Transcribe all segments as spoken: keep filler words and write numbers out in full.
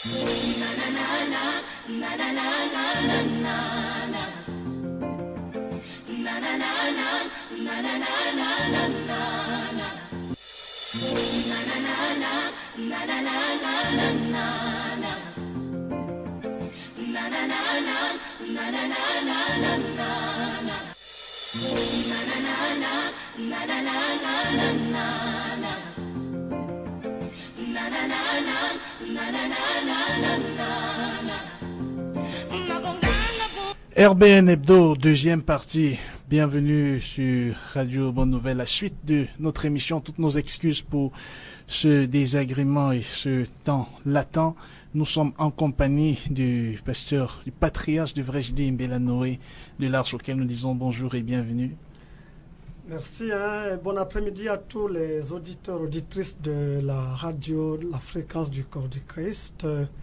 R B N Hebdo, deuxième partie. Bienvenue sur Radio Bonne Nouvelle. La suite de notre émission, toutes nos excuses pour ce désagrément et ce temps latent. Nous sommes en compagnie du pasteur, du patriarche, devrais-je dire, Mbela Noé de l'Arche, auquel nous disons bonjour et bienvenue. Merci, hein, et bon après-midi à tous les auditeurs, auditrices de la radio, la fréquence du corps du Christ.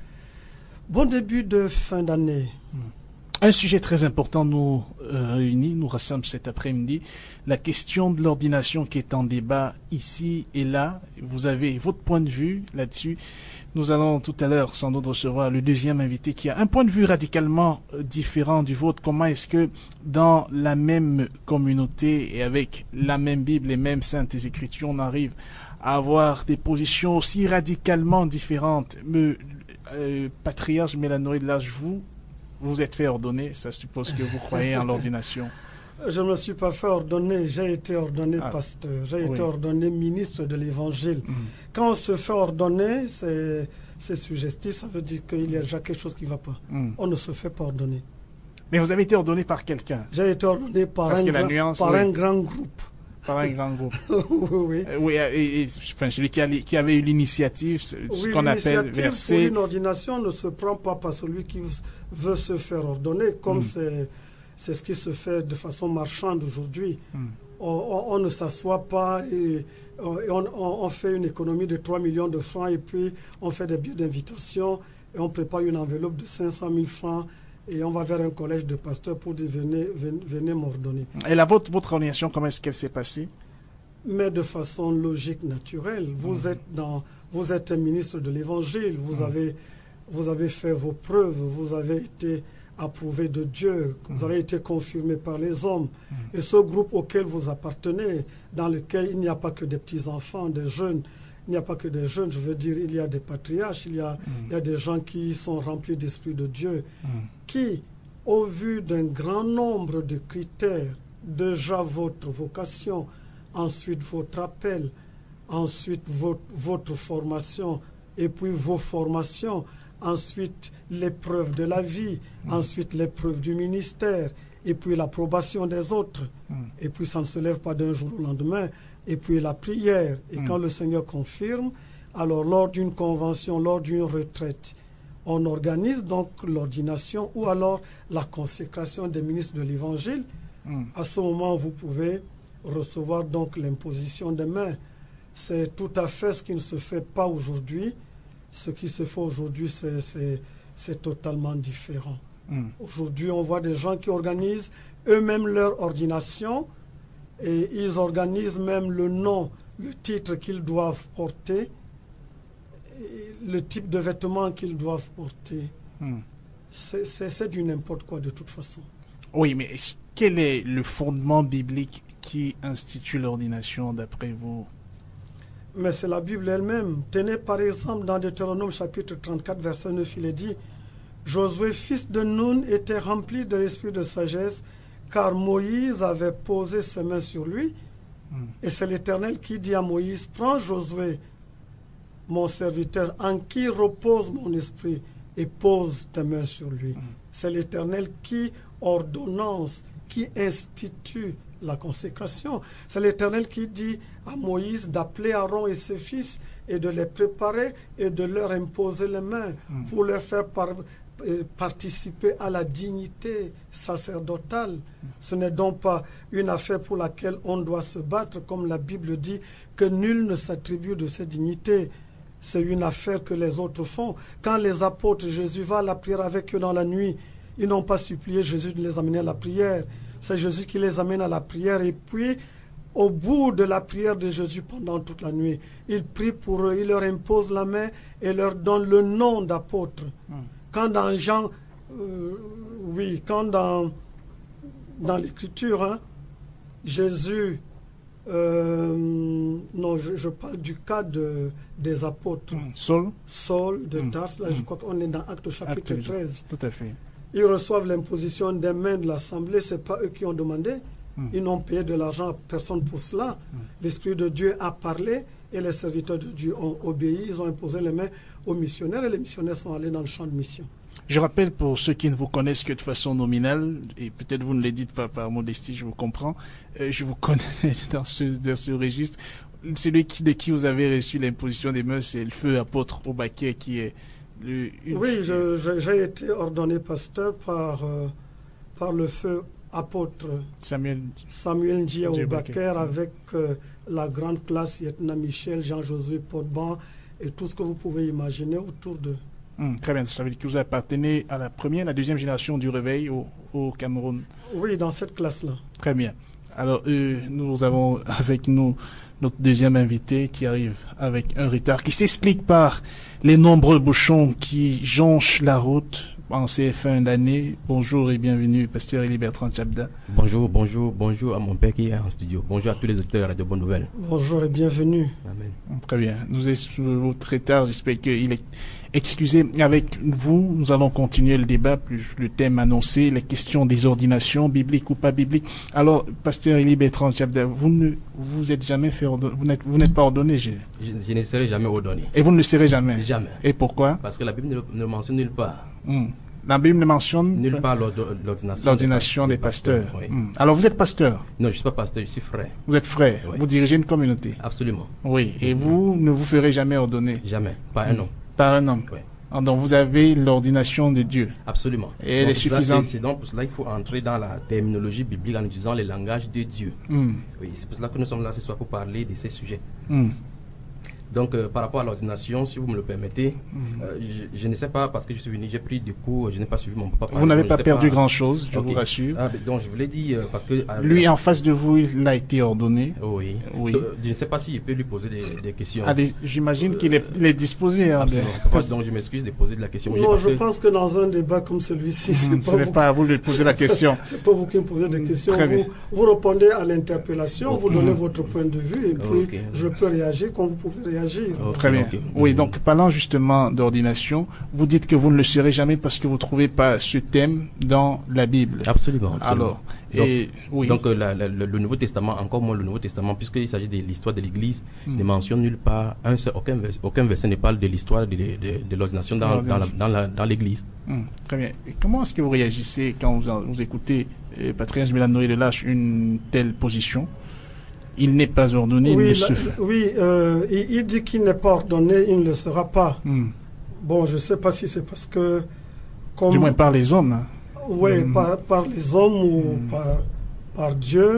Bon début de fin d'année. Hmm. Un sujet très important nous euh, réunit, nous rassemble cet après-midi, la question de l'ordination qui est en débat ici et là. Vous avez votre point de vue là-dessus. Nous allons tout à l'heure sans doute recevoir le deuxième invité qui a un point de vue radicalement différent du vôtre. Comment est-ce que dans la même communauté et avec la même Bible, les mêmes saintes écritures, on arrive à avoir des positions aussi radicalement différentes? Me, euh, patriarche Mbela Noé de l'Arche, vous Vous êtes fait ordonner, ça suppose que vous croyez en l'ordination. Je ne me suis pas fait ordonner, j'ai été ordonné ah, pasteur, j'ai oui. été ordonné ministre de l'Évangile. Mm. Quand on se fait ordonner, c'est, c'est suggestif, ça veut dire qu'il y a déjà quelque chose qui ne va pas. Mm. On ne se fait pas ordonner. Mais vous avez été ordonné par quelqu'un? J'ai été ordonné par, un grand, nuance, par oui. un grand groupe. Par un grand groupe. oui, oui. Euh, oui et, et, enfin, celui qui, a, qui avait eu l'initiative, ce oui, qu'on appelle verser. Pour une ordination ne se prend pas par celui qui veut se faire ordonner, comme mm. c'est, c'est ce qui se fait de façon marchande aujourd'hui. Mm. On, on, on ne s'assoit pas et, et on, on, on fait une économie de trois millions de francs et puis on fait des billets d'invitation et on prépare une enveloppe de cinq cent mille francs. Et on va vers un collège de pasteurs pour dire venez, venez, venez m'ordonner. Et la votre, votre ordination, comment est-ce qu'elle s'est passée? Mais de façon logique, naturelle. Vous, mmh. êtes, dans, vous êtes un ministre de l'Évangile, vous, mmh. avez, vous avez fait vos preuves, vous avez été approuvé de Dieu, mmh. vous avez été confirmé par les hommes. Mmh. Et ce groupe auquel vous appartenez, dans lequel il n'y a pas que des petits-enfants, des jeunes, il n'y a pas que des jeunes, je veux dire, il y a des patriarches, il y a, mm. il y a des gens qui sont remplis d'esprit de Dieu, mm. qui, au vu d'un grand nombre de critères, déjà votre vocation, ensuite votre appel, ensuite votre, votre formation, et puis vos formations, ensuite l'épreuve de la vie, mm. ensuite l'épreuve du ministère, et puis l'approbation des autres, mm. et puis ça ne se lève pas d'un jour au lendemain, et puis la prière. Et mmh. quand le Seigneur confirme, alors lors d'une convention, lors d'une retraite, on organise donc l'ordination ou alors la consécration des ministres de l'Évangile. Mmh. À ce moment, vous pouvez recevoir donc l'imposition des mains. C'est tout à fait ce qui ne se fait pas aujourd'hui. Ce qui se fait aujourd'hui, c'est, c'est, c'est totalement différent. Mmh. Aujourd'hui, on voit des gens qui organisent eux-mêmes leur ordination. Et ils organisent même le nom, le titre qu'ils doivent porter, le type de vêtements qu'ils doivent porter. Hmm. C'est, c'est, c'est du n'importe quoi de toute façon. Oui, mais quel est le fondement biblique qui institue l'ordination d'après vous? Mais c'est la Bible elle-même. Tenez par exemple dans Deutéronome chapitre trente-quatre, verset neuf, il est dit « Josué, fils de Nun, était rempli de l'esprit de sagesse, car Moïse avait posé ses mains sur lui. Mm. Et c'est l'Éternel qui dit à Moïse, prends Josué, mon serviteur, en qui repose mon esprit, et pose tes mains sur lui. Mm. C'est l'Éternel qui ordonnance, qui institue la consécration. C'est l'Éternel qui dit à Moïse d'appeler Aaron et ses fils et de les préparer et de leur imposer les mains mm. pour leur faire par participer à la dignité sacerdotale. Ce n'est donc pas une affaire pour laquelle on doit se battre, comme la Bible dit, que nul ne s'attribue de cette dignité. C'est une affaire que les autres font. Quand les apôtres, Jésus va à la prière avec eux dans la nuit, ils n'ont pas supplié Jésus de les amener à la prière. C'est Jésus qui les amène à la prière et puis au bout de la prière de Jésus pendant toute la nuit, il prie pour eux, il leur impose la main et leur donne le nom d'apôtre. Mm. Quand dans Jean, euh, oui, quand dans, dans l'Écriture, hein, Jésus, euh, non, je, je parle du cas de, des apôtres. Mm. Saul Saul de mm. Tars, là, mm. je crois qu'on est dans Actes chapitre Acte, treize. Tout à fait. Ils reçoivent l'imposition des mains de l'Assemblée, ce n'est pas eux qui ont demandé. Mm. Ils n'ont payé de l'argent à personne pour cela. Mm. L'Esprit de Dieu a parlé et les serviteurs de Dieu ont obéi. Ils ont imposé les mains aux missionnaires et les missionnaires sont allés dans le champ de mission. Je rappelle pour ceux qui ne vous connaissent que de façon nominale, et peut-être vous ne le dites pas par modestie, je vous comprends, euh, je vous connais dans ce, dans ce registre. Celui qui, de qui vous avez reçu l'imposition des mains, c'est le feu apôtre Obaké qui est le... Une... Oui, je, je, j'ai été ordonné pasteur par, euh, par le feu apôtre Samuel, Samuel Njia Oubaker avec euh, la grande classe Yetna Michel, Jean-Josué Portban et tout ce que vous pouvez imaginer autour d'eux. Hum, très bien, ça veut dire que vous appartenez à la première, la deuxième génération du réveil au, au Cameroun. Oui, dans cette classe-là. Très bien. Alors, euh, nous avons avec nous notre deuxième invité qui arrive avec un retard, qui s'explique par les nombreux bouchons qui jonchent la route en ces fins d'année. Bonjour et bienvenue, pasteur Élie Bertrand Tchabda. Bonjour, bonjour, bonjour à mon père qui est en studio. Bonjour à tous les auditeurs de Radio Bonne Nouvelle. Bonjour et bienvenue. Amen. Très Très bien. Nous êtes sur votre retard, j'espère qu'il est excusé. Avec vous, nous allons continuer le débat, plus le thème annoncé, les questions des ordinations, bibliques ou pas bibliques. Alors, pasteur Élie Bertrand Tchabda, vous ne vous êtes jamais fait ordonner, vous n'êtes, vous n'êtes pas ordonné, je... Je, je ne serai jamais ordonné. Et vous ne le serez jamais? Jamais. Et pourquoi? Parce que la Bible ne, ne mentionne nulle part. Hum. La Bible ne mentionne nulle part l'ordination, l'ordination des, des pasteurs. pasteurs. Oui. Hum. Alors vous êtes pasteur? Non, je ne suis pas pasteur, je suis frère. Vous êtes frère? Oui. Vous dirigez une communauté? Absolument. Oui. Et mmh. vous ne vous ferez jamais ordonner? Jamais. Par un homme. Par un homme. Oui. Donc vous avez l'ordination de Dieu? Absolument. Et elle est suffisante? C'est donc pour cela qu'il faut entrer dans la terminologie biblique en utilisant les langages de Dieu. Mmh. Oui, c'est pour cela que nous sommes là ce soir pour parler de ces sujets. Mmh. Donc, euh, par rapport à l'ordination, si vous me le permettez, mmh. euh, je, je ne sais pas, parce que je suis venu, j'ai pris des cours, je n'ai pas suivi mon papa. Vous n'avez pas perdu pas... grand-chose, je okay. vous rassure. Ah, donc, je vous l'ai dit, euh, parce que... Euh, lui, en face de vous, il a été ordonné. Oui. oui. Donc, je ne sais pas s'il peut lui poser des, des questions. Ah, j'imagine euh, qu'il est, il est disposé. Hein, de... Donc, je m'excuse de poser de la question. Non, je que... pense que dans un débat comme celui-ci, mmh, c'est ce pas, n'est vous... pas à vous de poser la question. C'est pas vous qui me posez des questions. Vous, vous répondez à l'interpellation, okay. vous donnez mmh. votre point de vue, et puis okay. je peux réagir quand vous pouvez réagir. Okay. Très bien. Okay. Oui, donc parlant justement d'ordination, vous dites que vous ne le serez jamais parce que vous ne trouvez pas ce thème dans la Bible. Absolument. absolument. Alors, donc, et, oui. donc la, la, le, le Nouveau Testament, encore moins le Nouveau Testament, puisqu'il s'agit de l'histoire de l'Église, mm. ne mentionne nulle part, un seul, aucun, aucun verset ne parle de l'histoire de, de, de, de l'ordination dans, dans, la, dans, la, dans l'Église. Mm. Très bien. Et comment est-ce que vous réagissez quand vous, vous écoutez euh, Patrice Milanoé de Lâche une telle position? Il n'est pas ordonné, oui, il ne la, se fait. Oui, euh, il, il dit qu'il n'est pas ordonné, il ne le sera pas. Mm. Bon, je ne sais pas si c'est parce que... Comme, du moins par les hommes. Hein. Oui, mm. par, par les hommes ou mm. par, par Dieu.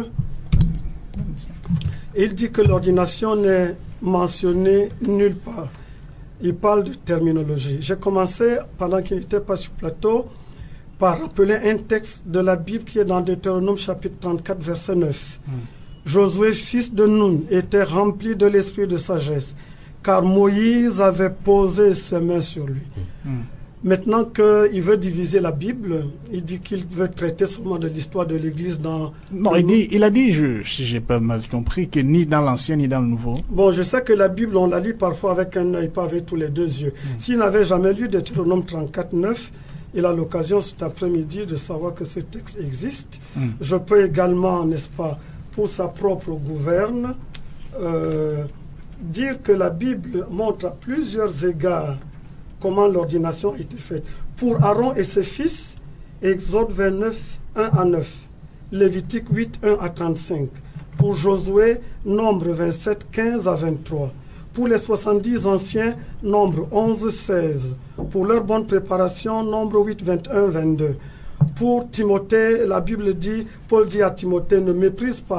Il dit que l'ordination n'est mentionnée nulle part. Il parle de terminologie. J'ai commencé, pendant qu'il n'était pas sur plateau, par rappeler un texte de la Bible qui est dans Deutéronome chapitre trente-quatre, verset neuf. Mm. Josué, fils de Nun, était rempli de l'esprit de sagesse, car Moïse avait posé ses mains sur lui. Mmh. Maintenant qu'il veut diviser la Bible, il dit qu'il veut traiter seulement de l'histoire de l'Église dans... Non, il, dit, il a dit, je, si j'ai pas mal compris, que ni dans l'Ancien ni dans le Nouveau. Bon, je sais que la Bible, on la lit parfois avec un œil, pas avec tous les deux yeux. Mmh. S'il n'avait jamais lu Deutéronome trente-quatre, neuf, il a l'occasion cet après-midi de savoir que ce texte existe. Mmh. Je peux également, n'est-ce pas, pour sa propre gouverne, euh, dire que la Bible montre à plusieurs égards comment l'ordination a été faite. Pour Aaron et ses fils, Exode vingt-neuf, un à neuf, Lévitique huit, un à trente-cinq. Pour Josué, Nombre vingt-sept, quinze à vingt-trois. Pour les soixante-dix anciens, Nombre onze, seize. Pour leur bonne préparation, Nombre huit, vingt-et-un, vingt-deux. Pour Timothée, la Bible dit, Paul dit à Timothée, ne méprise pas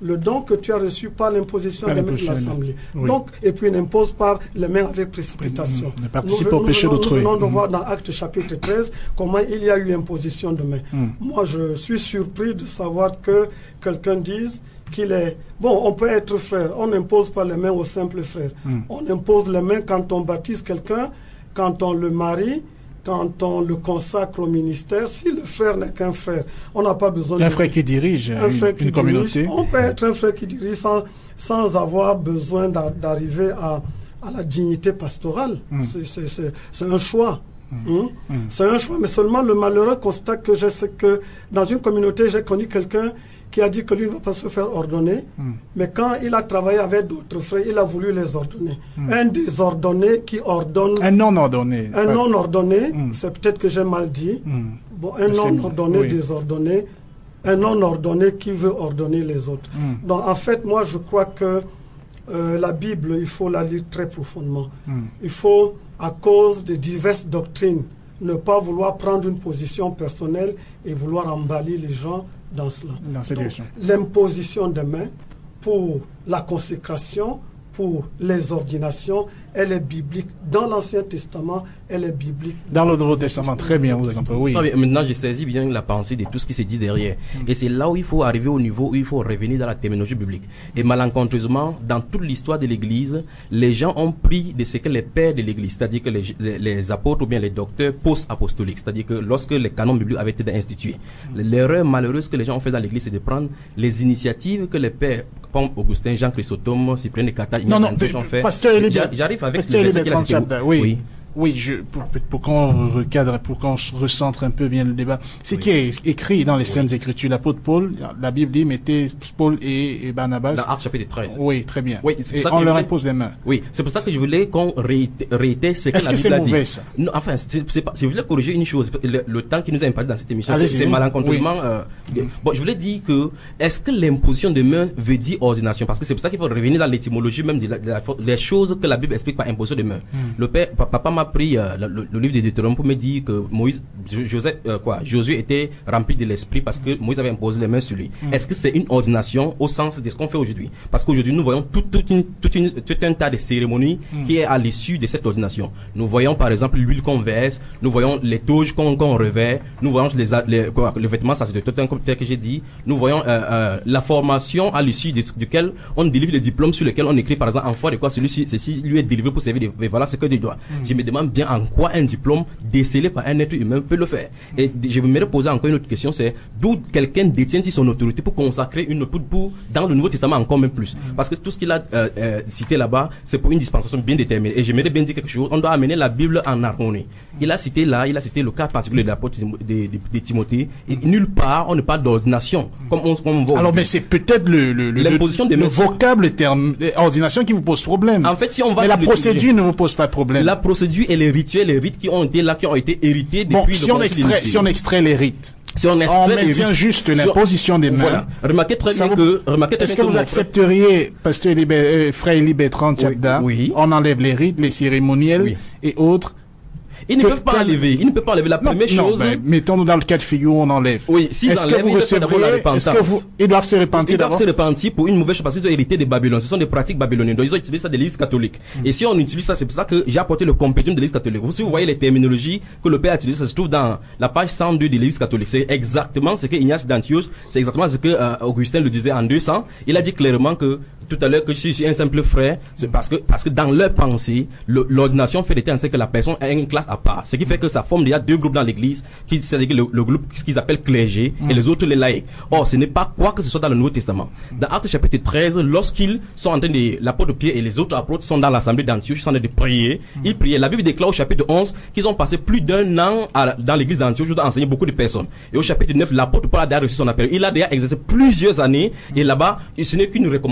le don que tu as reçu par l'imposition des mains de l'Assemblée. Oui. Donc, et puis n'impose pas les mains avec précipitation. Ne participe pas au péché d'autrui. Nous venons de voir dans Actes chapitre treize comment il y a eu imposition de mains. Mm. Moi, je suis surpris de savoir que quelqu'un dise qu'il est... Bon, on peut être frère, on n'impose pas les mains aux simples frères. Mm. On impose les mains quand on baptise quelqu'un, quand on le marie, quand on le consacre au ministère. Si le frère n'est qu'un frère, on n'a pas besoin un de... frère qui dirige un une, frère qui une communauté. Dirige, on peut être un frère qui dirige sans, sans avoir besoin d'arriver à, à la dignité pastorale. Mm. C'est un choix. Mm. Mm. C'est un choix, mais seulement le malheureux constat que j'ai, c'est que dans une communauté, j'ai connu quelqu'un qui a dit que lui ne va pas se faire ordonner, mm. mais quand il a travaillé avec d'autres frères, il a voulu les ordonner. Mm. Un désordonné qui ordonne... Un non-ordonné. Un ouais. non-ordonné, mm. c'est peut-être que j'ai mal dit. Mm. Bon, un non-ordonné, oui. désordonné, un non-ordonné qui veut ordonner les autres. Mm. Donc en fait, moi je crois que euh, la Bible, il faut la lire très profondément. Mm. Il faut, à cause de diverses doctrines, ne pas vouloir prendre une position personnelle et vouloir emballer les gens dans cela. L'imposition des mains pour la consécration, pour les ordinations, elle est biblique. Dans l'Ancien Testament, elle est biblique. Dans le Nouveau Testament, très bien, vous avez compris. Oui. Non, mais maintenant, j'ai saisi bien la pensée de tout ce qui s'est dit derrière. Mm. Et c'est là où il faut arriver au niveau où il faut revenir dans la terminologie biblique. Et malencontreusement, dans toute l'histoire de l'Église, les gens ont pris de ce que les pères de l'Église, c'est-à-dire que les, les, les apôtres ou bien les docteurs post-apostoliques, c'est-à-dire que lorsque les canons bibliques avaient été institués, mm. l'erreur malheureuse que les gens ont fait dans l'Église, c'est de prendre les initiatives que les pères, comme Augustin, Jean Chrysostome, Cyprien de Carthage, non, non, ont fait. J'arrive avec le verset qu'il a cité. Oui. oui. Oui, je, pour, pour qu'on recadre, pour qu'on recentre un peu bien le débat, c'est oui. qui est écrit dans les oui. Saintes Écritures. L'apôtre Paul, la Bible dit, mettez Paul et, et Barnabas. Dans Actes chapitre treize. Oui, très bien. Oui, et on leur impose les mains. Oui, c'est pour ça que je voulais qu'on réitère ce que Est-ce la que Bible a dit. Est-ce que c'est mauvais, ça? Non, enfin, c'est pas, je voulais corriger une chose. Le, le temps qui nous a imparti dans cette émission, c'est malencontreusement, oui. euh, mm. bon, je voulais dire que, est-ce que l'imposition de mains veut dire ordination? Parce que c'est pour ça qu'il faut revenir dans l'étymologie même des choses que la Bible explique par imposition de mains. Mm. Le père, papa m'a pris, euh, le, le livre de Deutéronome pour me dire que Moïse, Joseph, euh, quoi, Josué était rempli de l'esprit parce que Moïse avait imposé les mains sur lui. Mm. Est-ce que c'est une ordination au sens de ce qu'on fait aujourd'hui? Parce qu'aujourd'hui, nous voyons tout, tout, une, tout, une, tout un tas de cérémonies mm. qui est à l'issue de cette ordination. Nous voyons par exemple l'huile qu'on verse, nous voyons les toges qu'on qu'on revêt, nous voyons les, les, quoi, le vêtement, ça c'est de tout un tel que j'ai dit, nous voyons euh, euh, la formation à l'issue duquel on délivre le diplôme sur lequel on écrit par exemple en foi de quoi celui-ci ceci lui est délivré pour servir de, voilà ce que Dieu doit. Mm. Je me demande bien en quoi un diplôme décelé par un être humain peut le faire. Et je me poser encore une autre question, c'est d'où quelqu'un détient-il son autorité pour consacrer une pour, pour dans le Nouveau Testament encore même plus. Parce que tout ce qu'il a euh, euh, cité là-bas, c'est pour une dispensation bien déterminée. Et j'aimerais bien dire quelque chose, on doit amener la Bible en harmonie. Il a cité là, il a cité le cas particulier de l'apôtre de, de, de, de Timothée, et nulle part on ne parle d'ordination. Comme on, comme on voit. Alors, mais c'est peut-être le, le, le, l'imposition le, le vocable, le terme ordination qui vous pose problème. En fait, si on va mais la procédure ne vous pose pas de problème. La procédure et les rituels, les rites qui ont été là, qui ont été hérités depuis bon, le si on extrait, si on extrait les rites, si on, on maintient rites, juste l'imposition des mains. Voilà. Remarquez très bien vous, que, remarquez très est-ce que vous accepteriez, pasteur Libé, euh, frère Libétrant Tchabda, oui, oui. on enlève les rites, les cérémoniels oui. et autres? Ils ne peuvent pas enlever. Ils ne peuvent pas enlever. La première non, chose. Ben, mettons-nous dans le cas de figure où on enlève. Oui, si est-ce que vous recevriez, est-ce que vous, ils doivent se repentir d'abord? Ils doivent se repentir pour une mauvaise chose parce qu'ils ont hérité de Babylone. Ce sont des pratiques babyloniennes. Donc ils ont utilisé ça de l'Église catholique. Mm. Et si on utilise ça, c'est pour ça que j'ai apporté le compendium de l'Église catholique. Vous, si vous voyez les terminologies que le Père a utilisées, ça se trouve dans la page cent deux de l'Église catholique. C'est exactement ce que Ignace d'Antioche, c'est exactement ce que euh, Augustin le disait en deux cents. Il a dit clairement que tout à l'heure que je suis un simple frère, c'est parce que parce que dans leur pensée, l'ordination fait l'état que la personne a une classe à part. Ce qui fait que ça forme déjà deux groupes dans l'église, qui c'est-à-dire le, le groupe ce qu'ils appellent clergé mm. et les autres les laïcs. Or, ce n'est pas quoi que ce soit dans le Nouveau Testament. Dans Actes chapitre treize, lorsqu'ils sont en train de l'apôtre Pierre et les autres apôtres sont dans l'assemblée d'Antioche, ils sont en train de prier, mm. ils priaient. La Bible déclare au chapitre onze qu'ils ont passé plus d'un an à, dans l'église d'Antioche où ils ont enseigné beaucoup de personnes. Et au chapitre neuf, l'apôtre Paul a déjà reçu son appel. Il a déjà exercé plusieurs années et là-bas, ce n'est qu'une recommandation.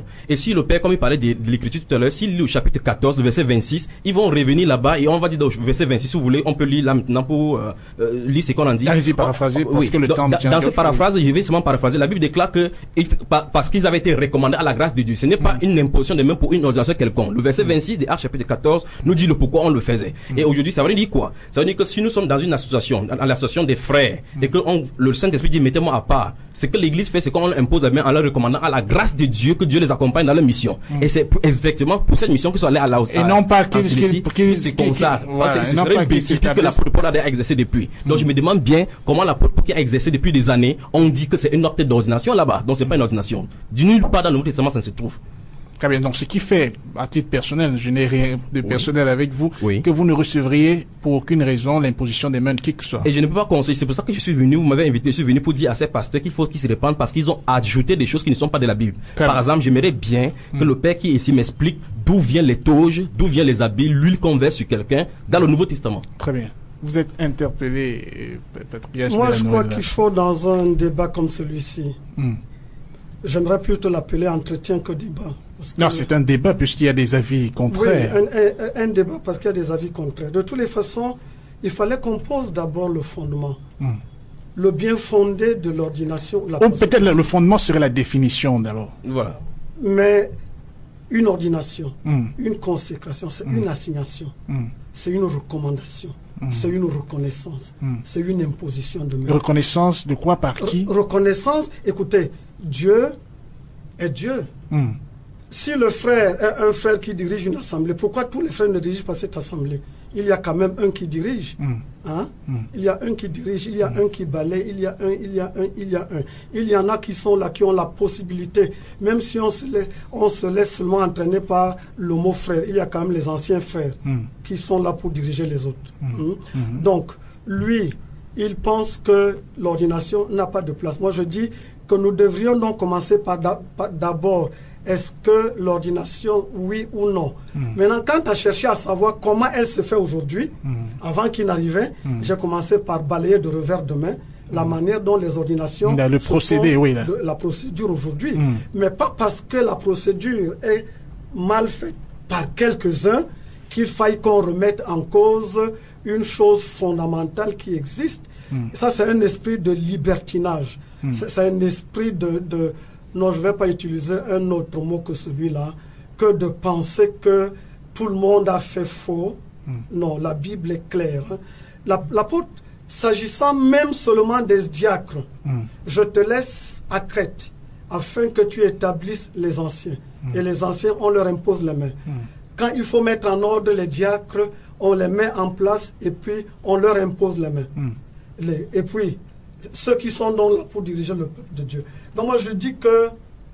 Et si le père, comme il parlait de, de l'écriture tout à l'heure, s'il lit au chapitre quatorze, le verset vingt-six, ils vont revenir là-bas et on va dire au verset vingt-six, si vous voulez, on peut lire là maintenant pour euh, euh, lire ce qu'on en dit. Allez-y, paraphraser, parce oui. que le dans, temps dans, tient dans cette paraphrase, je vais seulement paraphraser. La Bible déclare que, parce qu'ils avaient été recommandés à la grâce de Dieu, ce n'est pas mm. une imposition de main pour une ordination quelconque. Le verset vingt-six de Actes chapitre quatorze nous dit le pourquoi on le faisait. Mm. Et aujourd'hui, ça veut dire quoi? Ça veut dire que si nous sommes dans une association, dans l'association des frères, mm. et que on, le Saint-Esprit dit mettez-moi à part, ce que l'Église fait, c'est qu'on impose la main en leur recommandant à la grâce de Dieu que Dieu les accompagne dans leur mission. Mm. Et c'est pour, effectivement pour cette mission qu'ils sont allés à la hausse. Et non pas qu'ils c'est comme ça. C'est une bêtise puisque l'apôtre Paul a exercé depuis. Donc je me demande bien comment l'apôtre Paul qui a exercé depuis des années, on dit que c'est une acte d'ordination là-bas. Donc c'est pas une ordination. Du nulle part dans le Nouveau Testament ça se trouve. Très bien. Donc, ce qui fait, à titre personnel, je n'ai rien de personnel oui. avec vous, oui. que vous ne recevriez pour aucune raison l'imposition des mains de qui que ce soit. Et je ne peux pas conseiller. C'est pour ça que je suis venu, vous m'avez invité, je suis venu pour dire à ces pasteurs qu'il faut qu'ils se répandent parce qu'ils ont ajouté des choses qui ne sont pas de la Bible. Très Par bien. exemple, j'aimerais bien que mmh. le Père qui ici m'explique d'où viennent les toges, d'où viennent les habits, l'huile qu'on verse sur quelqu'un dans le Nouveau Testament. Très bien. Vous êtes interpellé, Patriarche. Moi, je crois qu'il faut, dans un débat comme celui-ci, mmh. j'aimerais plutôt l'appeler entretien que débat. Non, c'est un débat puisqu'il y a des avis contraires. Oui, un, un, un débat parce qu'il y a des avis contraires. De toutes les façons, il fallait qu'on pose d'abord le fondement. Mm. Le bien fondé de l'ordination. Peut-être le fondement serait la définition d'abord. Voilà. Mais une ordination, mm. une consécration, c'est mm. une assignation, mm. c'est une recommandation, mm. c'est une reconnaissance, mm. c'est une imposition de main. Reconnaissance de quoi, par qui? Re Reconnaissance, écoutez, Dieu est Dieu. Mm. Si le frère est un frère qui dirige une assemblée, pourquoi tous les frères ne dirigent pas cette assemblée? Il y a quand même un qui dirige. Mm. Hein? Mm. Il y a un qui dirige, il y a mm. un qui balaye, il y a un, il y a un, il y a un. Il y en a qui sont là, qui ont la possibilité, même si on se laisse, on se laisse seulement entraîner par le mot frère, il y a quand même les anciens frères mm. qui sont là pour diriger les autres. Mm. Hein? Mm. Donc, lui, il pense que l'ordination n'a pas de place. Moi, je dis que nous devrions donc commencer par d'abord est-ce que l'ordination, oui ou non. Mm. Maintenant, quand tu as cherché à savoir comment elle se fait aujourd'hui, mm. avant qu'il n'arrivait, mm. j'ai commencé par balayer de revers de main la mm. manière dont les ordinations... Là, le procédé, oui. Là. De, la procédure aujourd'hui. Mm. Mais pas parce que la procédure est mal faite par quelques-uns qu'il faille qu'on remette en cause une chose fondamentale qui existe. Mm. Ça, c'est un esprit de libertinage. Mm. C'est un esprit de... de non, je ne vais pas utiliser un autre mot que celui-là, que de penser que tout le monde a fait faux. Mm. Non, la Bible est claire. Hein. L'apôtre, s'agissant même seulement des diacres, mm. je te laisse à Crète, afin que tu établisses les anciens. Mm. Et les anciens, on leur impose les mains. Mm. Quand il faut mettre en ordre les diacres, on les met en place et puis on leur impose les mains. Mm. Les, et puis, ceux qui sont donc là pour diriger le peuple de Dieu. Donc moi je dis que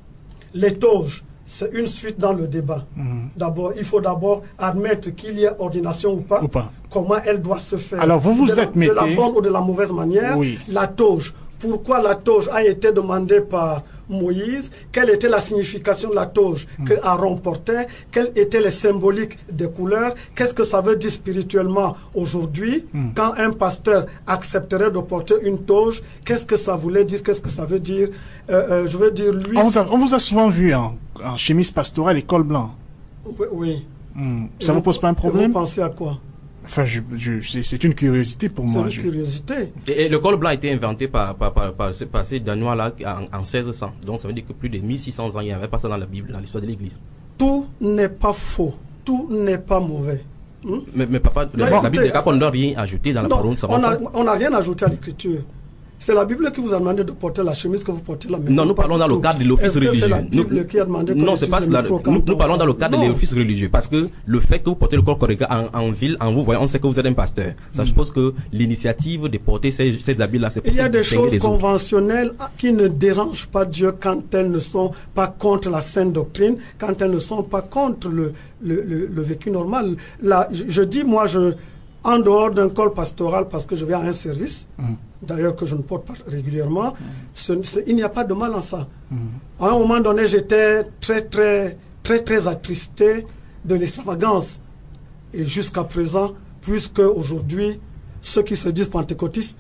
les toges, c'est une suite dans le débat. Mm-hmm. D'abord, il faut d'abord admettre qu'il y ait ordination ou pas, ou pas, comment elle doit se faire. Alors vous vous de êtes la, de la bonne ou de la mauvaise manière. Oui. La toge, pourquoi la toge a été demandée par Moïse, quelle était la signification de la toge mm. que Aaron portait, quelles étaient les symboliques des couleurs, qu'est-ce que ça veut dire spirituellement aujourd'hui, mm. quand un pasteur accepterait de porter une toge, qu'est-ce que ça voulait dire, qu'est-ce que ça veut dire, euh, euh, je veux dire lui... On vous a, on vous a souvent vu en, en chemise pastorale et col blanc. Oui. oui. Mm. Ça ne vous pose pas un problème? Vous pensez à quoi? Enfin, je, je, c'est une curiosité pour moi. C'est une je... curiosité. Et, et le col blanc a été inventé par, par, par, par, par ces Danois-là en, en seize cents. Donc ça veut dire que plus de mille six cents ans, il n'y avait pas ça dans la Bible, dans l'histoire de l'Église. Tout n'est pas faux. Tout n'est pas mauvais. Hmm? Mais, mais papa, non, la écoutez, Bible dit qu'on ne doit rien ajouter dans la non, parole. On n'a rien ajouté à l'Écriture. C'est la Bible qui vous a demandé de porter la chemise que vous portez là. Non, nous parlons dans le cadre de l'office religieux. Nous, qui a demandé non, c'est pas cela. Nous, nous parlons dans le cadre de l'office religieux. Parce que le fait que vous portez le corps correct en, en ville, en vous voyant, on sait que vous êtes un pasteur. Ça mm. suppose que l'initiative de porter ces, ces habits-là, c'est pour Il y a des choses des conventionnelles autres. qui ne dérangent pas Dieu quand elles ne sont pas contre la sainte doctrine, quand elles ne sont pas contre le, le, le, le vécu normal. Là, je, je dis, moi, je, en dehors d'un col pastoral, parce que je vais à un service, mm. d'ailleurs que je ne porte pas régulièrement, mm. ce, ce, il n'y a pas de mal en ça. Mm. À un moment donné, j'étais très, très, très, très attristé de l'extravagance. Et jusqu'à présent, puisque aujourd'hui, ceux qui se disent pentecôtistes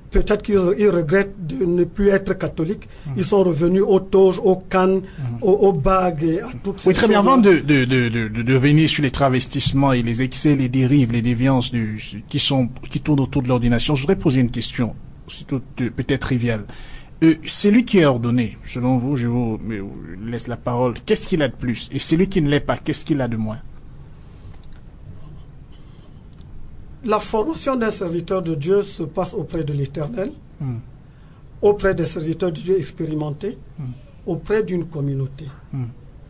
peut-être qu'ils ils regrettent de ne plus être catholiques. Mmh. Ils sont revenus aux toges, aux cannes, mmh. aux, aux bagues et à toutes ces oui, très bien. Avant de, de, de, de, de venir sur les travestissements et les excès, les dérives, les déviances du, qui sont, qui tournent autour de l'ordination, je voudrais poser une question, peut-être triviale. Euh, celui qui est ordonné, selon vous, je vous laisse la parole, qu'est-ce qu'il a de plus? Et celui qui ne l'est pas, qu'est-ce qu'il a de moins? La formation d'un serviteur de Dieu se passe auprès de l'Éternel, mm. auprès des serviteurs de Dieu expérimentés, mm. auprès d'une communauté. Mm.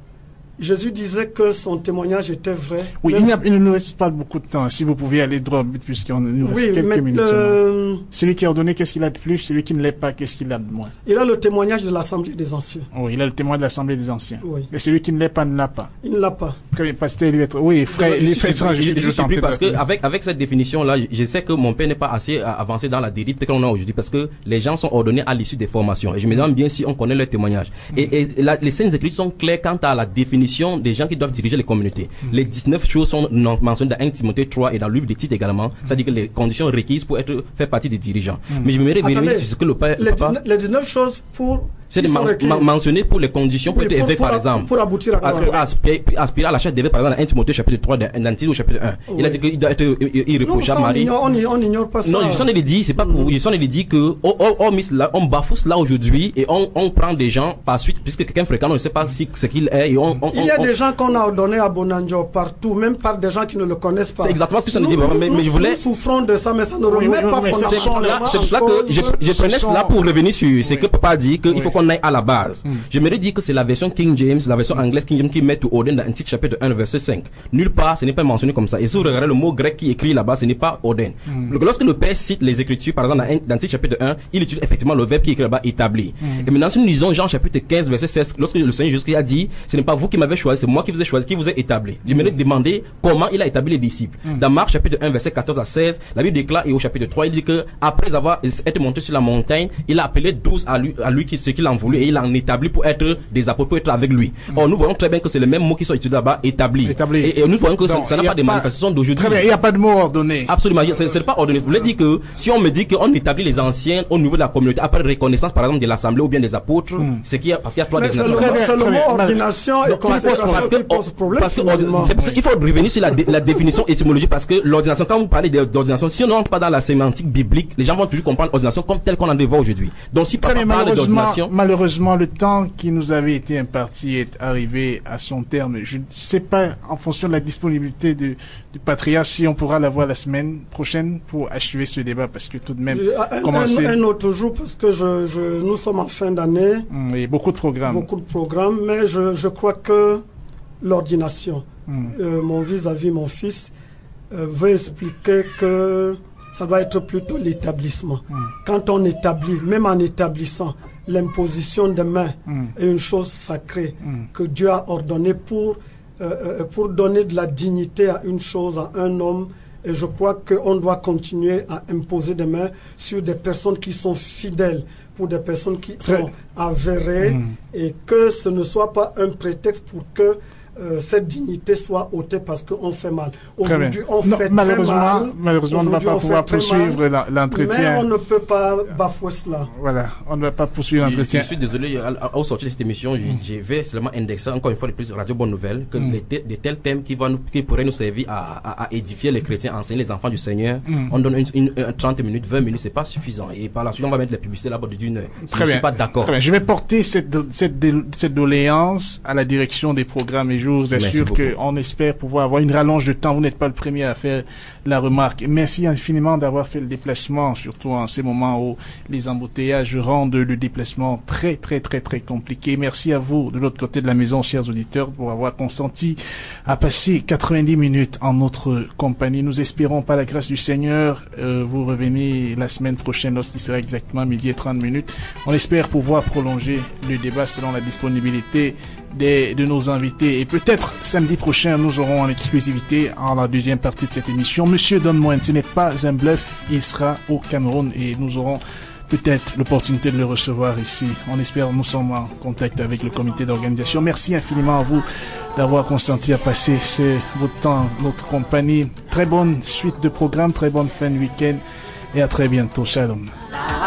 Jésus disait que son témoignage était vrai. Oui, il, a, il ne nous reste pas beaucoup de temps. Si vous pouviez aller droit au but, puisqu'on nous reste oui, quelques minutes. Le... Celui qui a ordonné, qu'est-ce qu'il a de plus? Celui qui ne l'est pas, qu'est-ce qu'il a de moins? Il a le témoignage de l'Assemblée des Anciens. Oui, il a le témoignage de l'Assemblée des Anciens. Oui. Et celui qui ne l'est pas, ne l'a pas. Il ne l'a pas. Très bien, pasteur, il va être... Oui, frère, je, les frères, frères, je, je, je, je suis surpris parce que avec, avec cette définition-là, je sais que mon père n'est pas assez avancé dans la dérive que l'on a aujourd'hui parce que les gens sont ordonnés à l'issue des formations. Et je me demande bien si on connaît leur témoignage. Mm. Et, et la, les Saintes Écritures sont claires quant à la définition des gens qui doivent diriger les communautés. Mm. Les dix-neuf choses sont mentionnées dans un Timothée trois et dans le livre des titres également. Mm. C'est-à-dire que les conditions requises pour être faire partie des dirigeants. Mm. Mais je me revenir sur ce que le père... Les, papa, les dix-neuf choses pour... C'est de men mentionner pour les conditions pour oui, être élevé, par exemple. Pour aboutir à quoi? Aspirer, aspirer à la chasse d'éveil, par exemple, dans un Timothée chapitre trois, d'un titre au chapitre un. Oui. Il a dit qu'il doit être irréprochable, Marie. On n'ignore pas ça. Non, je suis en train de dire, c'est pas pour, je suis en train de dire que, on, on, on, on bafoue cela aujourd'hui et on, on prend des gens par suite, puisque quelqu'un fréquent, on ne sait pas si, ce qu'il est et on, on, il y a on, des gens qu'on a ordonnés à Bonanjo partout, même par des gens qui ne le connaissent pas. C'est exactement ce que je suis en train de dire, mais, mais je voulais. Nous souffrons de ça, mais ça ne remet pas fondamentalement. C'est pour cela que je, je prenais cela pour revenir sur ce que papa dit, qu'il faut qu'on aille à la base. J'aimerais dire que c'est la version King James, la version anglaise King James qui met to ordain dans un titre chapitre un verset cinq. Nulle part, ce n'est pas mentionné comme ça. Et si vous regardez le mot grec qui est écrit là-bas, ce n'est pas ordain. Mm. Lorsque le Père cite les Écritures, par exemple dans un titre chapitre un, il utilise effectivement le verbe qui est écrit là-bas, établi. Mm. Et maintenant, si nous lisons Jean chapitre quinze verset seize, lorsque le Seigneur Jésus a dit, ce n'est pas vous qui m'avez choisi, c'est moi qui vous ai choisi, qui vous ai établi. J'aimerais mm. demander comment il a établi les disciples. Mm. Dans Marc chapitre un verset quatorze à seize, la Bible déclare, et au chapitre trois, il dit que après avoir été monté sur la montagne, il a appelé douze à lui, à lui qui, ce qu'il en voulu, et il en établi pour être des apôtres, pour être avec lui. Mm. Or, nous voyons très bien que c'est le même mot qui sont utilisés là-bas, établi. établi. Et, et nous voyons que donc, ça n'a pas de manifestation d'aujourd'hui. Très bien, il n'y a pas de mot ordonné. Absolument, c'est pas ordonné. Vous voulez dire que si on me dit qu'on établit les anciens au niveau de la communauté après reconnaissance, par exemple, de l'assemblée ou bien des apôtres, mm. c'est qu'il y a, parce qu'il y a trois désignations. C'est le mot ordination et consécration qui pose problème. Parce que il faut revenir sur la, la définition étymologique parce que l'ordination, quand vous parlez d'ordination, si on n'entre pas dans la sémantique biblique, les gens vont toujours comprendre l'ordination comme telle qu'on en dévoile aujourd'hui. Donc si papa parle d'ordination, malheureusement, le temps qui nous avait été imparti est arrivé à son terme. Je ne sais pas, en fonction de la disponibilité du, du patriarche, si on pourra l'avoir la semaine prochaine pour achever ce débat, parce que tout de même, un, commencer... un, un autre jour, parce que je, je, nous sommes en fin d'année. Mmh, et beaucoup de programmes. Beaucoup de programmes, mais je, je crois que l'ordination, mmh. euh, mon vis-à-vis, mon fils, euh, veut expliquer que ça doit être plutôt l'établissement. Mmh. Quand on établit, même en établissant, l'imposition de main mm. est une chose sacrée mm. que Dieu a ordonnée pour, euh, pour donner de la dignité à une chose, à un homme. Et je crois qu'on doit continuer à imposer des mains sur des personnes qui sont fidèles, pour des personnes qui Très... sont avérées, mm. et que ce ne soit pas un prétexte pour que Euh, cette dignité soit ôtée parce qu'on fait mal. Aujourd'hui, on non, fait malheureusement, très mal. Malheureusement, on ne va pas pouvoir poursuivre l'entretien. Mais on ne peut pas bafouer cela. Voilà, on ne va pas poursuivre l'entretien. Je suis désolé, au sortir de cette émission, mm. je vais seulement indexer encore une fois de plus Radio Bonne Nouvelle que mm. les de tels thèmes qui, vont nous, qui pourraient nous servir à, à, à édifier les chrétiens, à enseigner les enfants du Seigneur. Mm. On donne une, une, une, trente minutes, vingt minutes, c'est pas suffisant. Et par la suite, on va mettre les publicités là-bas d'une heure. Très je ne suis pas d'accord. Je vais porter cette, cette, cette doléance à la direction des programmes et je vous assure que on espère pouvoir avoir une rallonge de temps. Vous n'êtes pas le premier à faire la remarque. Merci infiniment d'avoir fait le déplacement, surtout en ces moments où les embouteillages rendent le déplacement très, très, très, très compliqué. Merci à vous, de l'autre côté de la maison, chers auditeurs, pour avoir consenti à passer quatre-vingt-dix minutes en notre compagnie. Nous espérons, par la grâce du Seigneur, euh, vous revenez la semaine prochaine lorsqu'il sera exactement midi et trente minutes. On espère pouvoir prolonger le débat selon la disponibilité Des, de nos invités. Et peut-être samedi prochain, nous aurons en exclusivité en la deuxième partie de cette émission Monsieur Don Moine. Ce n'est pas un bluff, il sera au Cameroun et nous aurons peut-être l'opportunité de le recevoir ici. On espère, nous sommes en contact avec le comité d'organisation. Merci infiniment à vous d'avoir consenti à passer ce, votre temps, notre compagnie. Très bonne suite de programme, très bonne fin de week-end et à très bientôt. Shalom.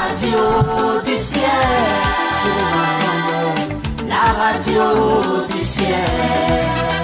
radio du ciel, la radio du ciel.